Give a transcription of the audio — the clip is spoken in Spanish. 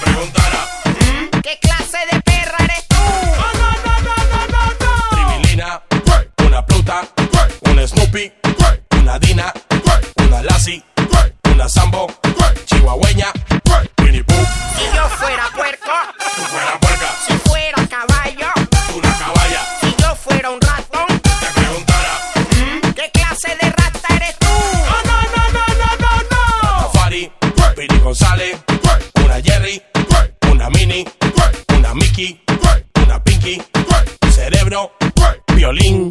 preguntara, ¿qué clase de perra eres tú? Tribilina, una Pluta, una Snoopy, una Dina, una Lassie, una Sambo, chihuahueña, Winnie Pooh. Si yo fuera puerco, Tú fuera puerca, si fuera caballo, una caballa. si yo fuera un ratón, Te preguntara, ¿qué clase de rata eres tú? Rastafari, Piri González, una Jerry, una Mini, una Mickey, una Pinky, Cerebro, Violín.